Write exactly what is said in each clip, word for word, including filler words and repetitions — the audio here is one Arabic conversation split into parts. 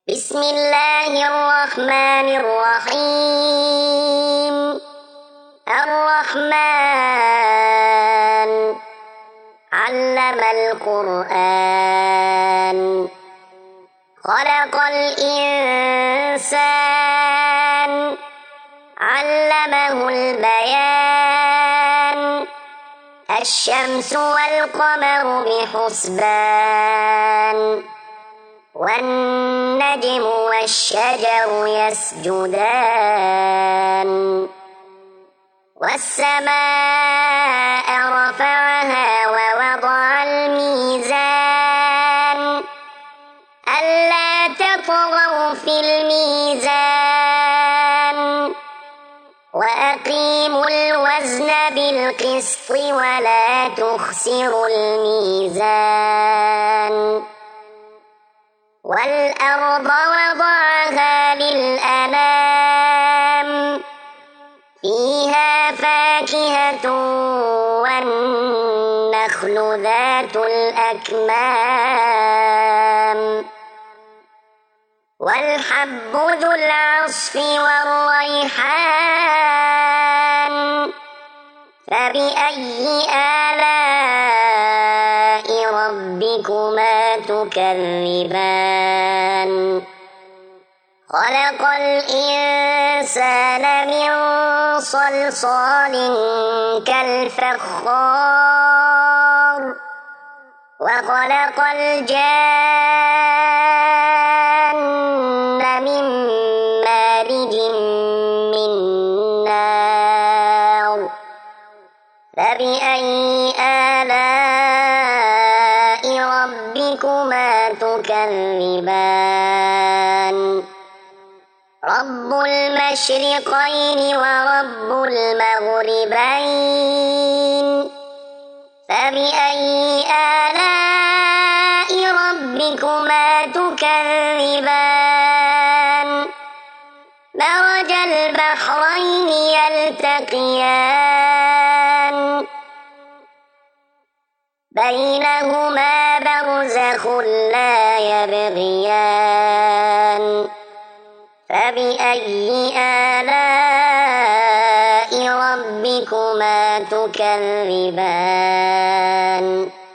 بسم الله الرحمن الرحيم. الرحمن علم القرآن خلق الإنسان علمه البيان الشمس والقمر بحسبان والنجم والشجر يسجدان والسماء رفعها ووضع الميزان ألا تطغوا في الميزان وأقيموا الوزن بالقسط ولا تخسروا الميزان والأرض وضعها للأنام فيها فاكهة والنخل ذات الأكمام والحب ذو العصف والريحان فبأي آلاء ربكما تكذبان خلق الإنسان من صلصال كالفخار وخلق الجان من مارج من نار فبأي آلاء ربكما تكذبان رب المشرقين ورب المغربين فبأي آلاء ربكما تكذبان مرج البحرين يلتقيان بينهما برزخ لا يبغيان فبأي آلاء ربكما تكذبان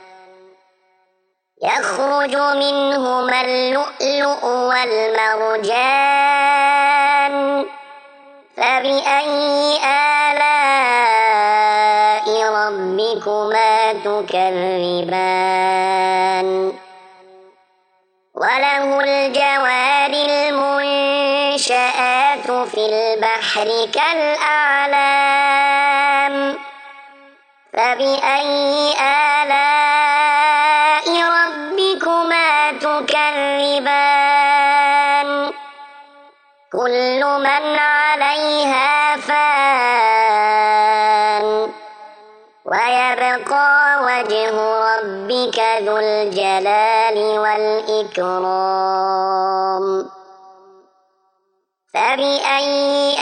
يخرج منهما اللؤلؤ والمرجان فبأي آلاء ربكما تكذبان وله الجوار المنشآت في البحر كالأعلام فبأي آلاء ربكما تكذبان كل من عليها فان ويبقى وجه ربك ذو الجلال والإكرام فبأي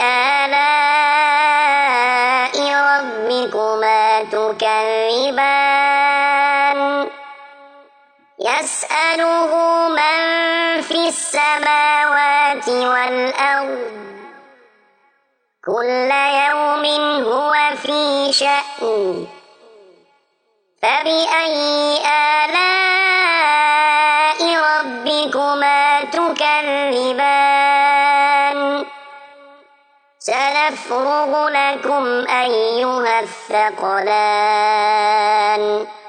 آلاء ربكما تكذبان يسأله من في السماوات والأرض كل يوم هو في شأن فبأي آلاء ربكما تكذبان سنفرغ لكم أيها الثقلان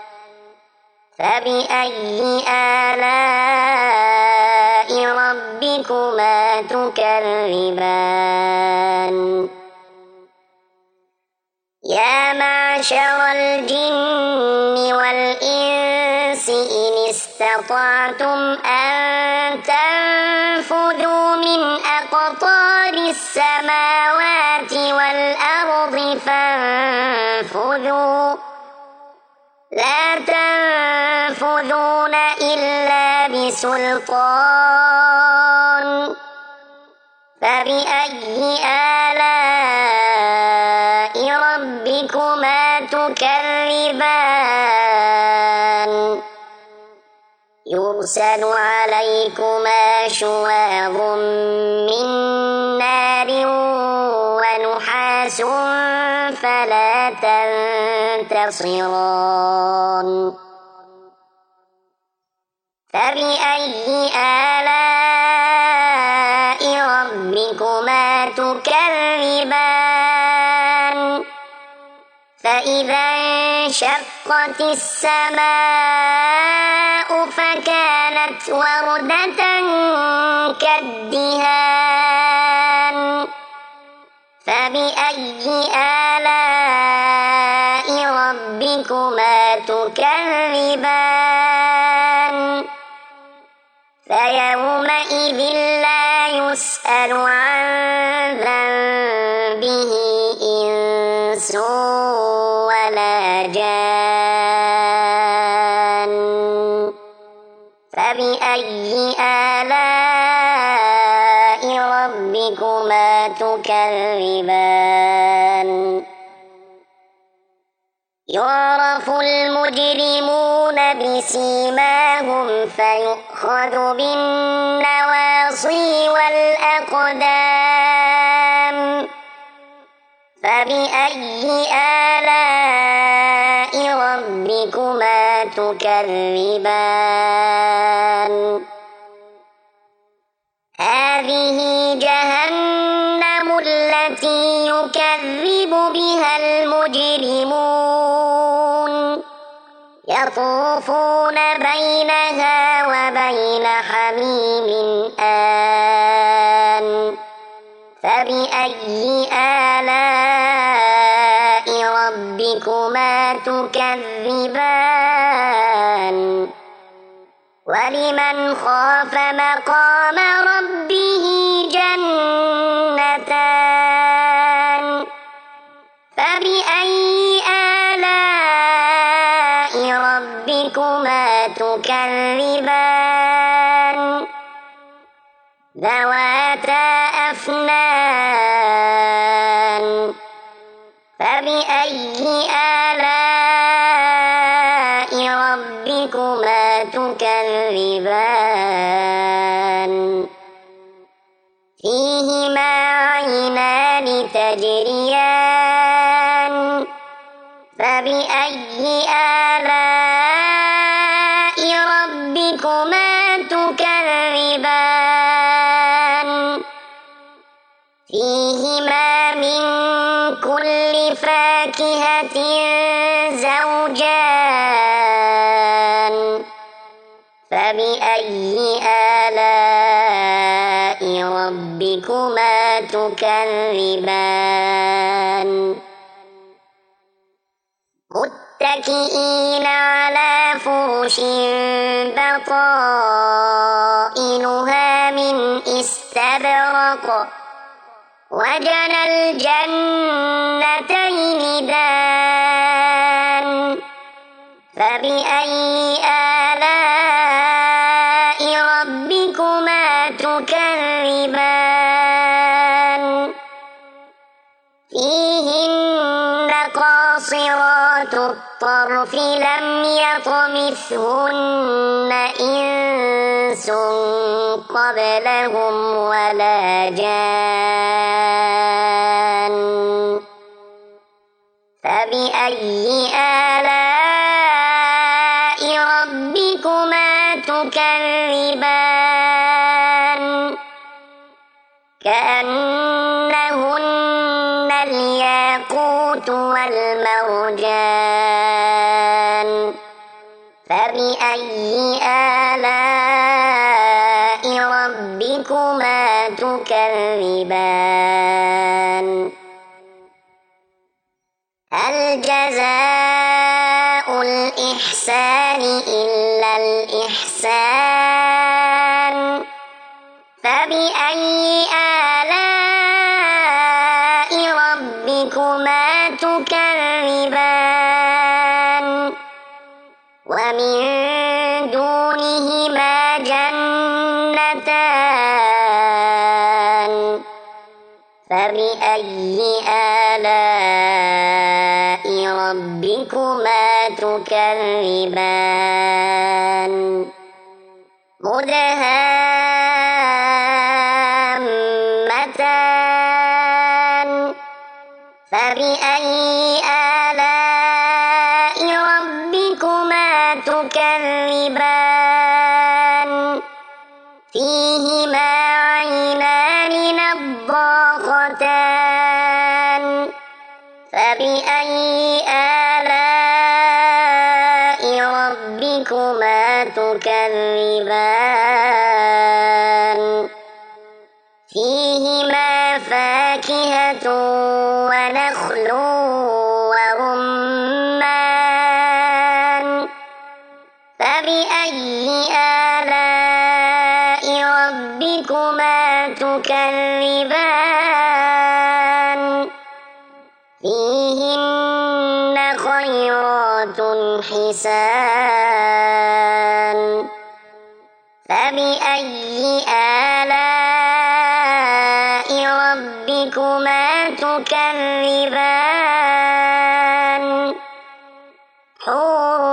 فبأي آلاء ربكما تكذبان يا معشر الجن والإنس إن استطعتم أن تنفذوا من أقطار السماوات والأرض فانفذوا لا تنفذون إلا بسلطان فبأي آلاء ربكما تكذبان يرسل عليكما شواظ من نار ونحاس فلا تنتصران فبأي آلاء ربكما تكذبان فإذا انشقت السماء فكانت وردة كالدهان فبأي آلاء ربكما تكذبان فيومئذ لا يسأل عن ذنبه إنس ولا جان فبأي آلاء ربكما تكذبان يعرف المجرمون بسيماهم فيؤخذ بالنواصي والأقدام فبأي آلاء ربكما تكذبان هذه جهنم التي يكذب بها المجرمون يطوفون بينها وبين حميم آن فبأي آلاء ربكما تكذبان ولمن خاف مقام ربه جنتان فبأي آلاء ربكما تكذبان ذواتا أفنان فبأي آلاء ربكما تكذبان فيهما عينان تجريان فبأي آلاء ربكما تكذبان فيهما من كل فاكهة زوجان فبأي آلاء ربكما تكذبان متكئين على فرش بطائنها من استبرق وجنى الجنتين دان فبأي آلاء ربكما تكذبان فيهن قاصرات الطرف لم يطمثهن إنس قبلهم ولا جان فبأي آلاء ربكما تكذبان كأنهن الياقوت والمرجان فبأي آلاء ربكما تكذبان هل جزاء الإحسان إلا الإحسان فبأي آلاء ربكما تكذبان ومن دونهما جنتان فبأي آلاء ربكما تكذبان مدهامتان فبأي آلاء ربكما تكذبان فيهما عينان نضاختان فبأي آلاء ربكما تكذبان فيهما فاكهة ونخل ورمان فبأي آلاء ربكما تكذبان فيهن خيرات حسان فبأي آلاء ربكما تكذبان حور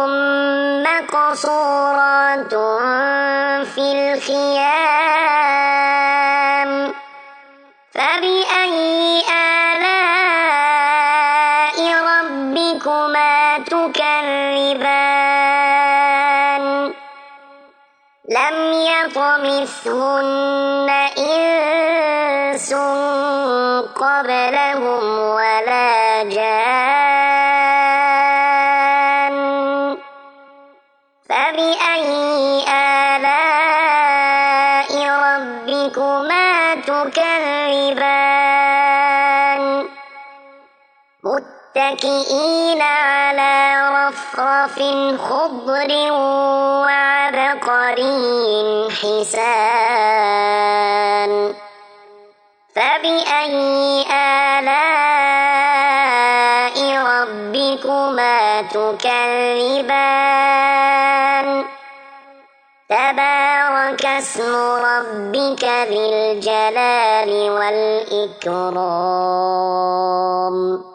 مقصورات في الخيام فبأي آلاء ربكما تكذبان لم يطمثهن إنس قبلهم ولا جان فبأي آلاء ربكما تكذبان متكئين على رفرف خضر وعبقري حسان فبأي آلاء ربكما تكذبان تبارك اسم ربك ذي الجلال والإكرام